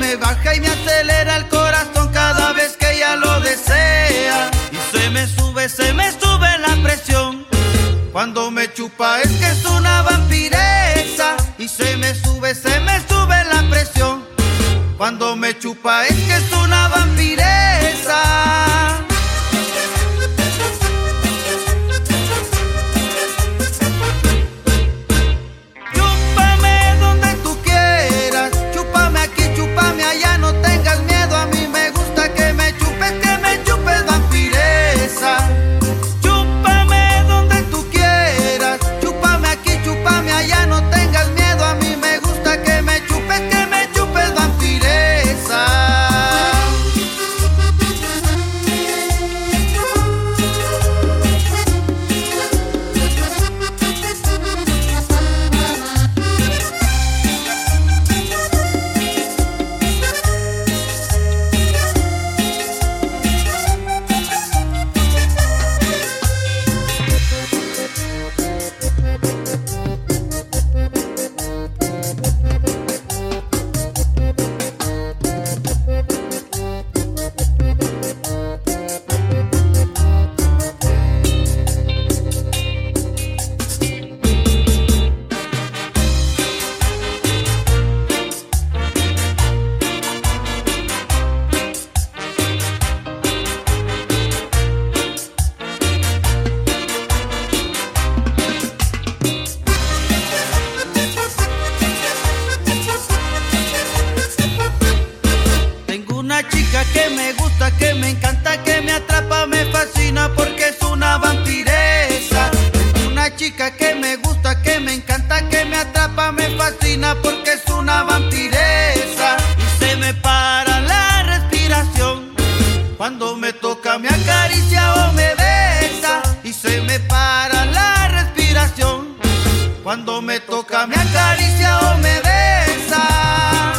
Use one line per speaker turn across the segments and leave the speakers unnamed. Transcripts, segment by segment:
me baja y me acelera el corazón cada vez que ella lo desea. Y se me sube la presión. Cuando me chupa es que es una vampiresa. Y se me sube la presión. Cuando me chupa es que es una vampiresa. Chúpame donde tú quieras, chúpame aquí, chúpame allá, no tengas miedo, a mí me gusta que me chupes vampiresa. Chúpame donde tú quieras, chúpame aquí, chúpame allá, no tengas miedo, a mí me gusta que me chupes vampiresa. Una chica que me gusta, que me encanta, que me atrapa, me fascina porque es una vampiresa. Una chica que me gusta, que me encanta, que me atrapa, me fascina porque es una vampiresa. Y se me para la respiración cuando me toca, me acaricia o me besa. Y se me para la respiración cuando me toca, me acaricia o me besa.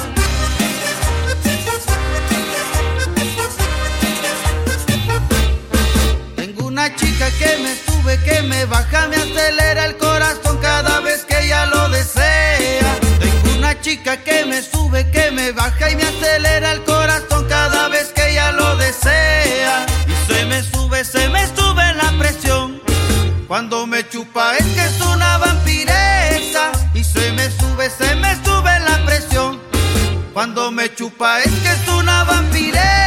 Una chica que me sube, que me baja, me acelera el corazón cada vez que ella lo desea. Tengo una chica que me sube, que me baja y me acelera el corazón cada vez que ella lo desea. Y se me sube la presión. Cuando me chupa es que es una vampiresa. Y se me sube la presión. Cuando me chupa es que es una vampiresa.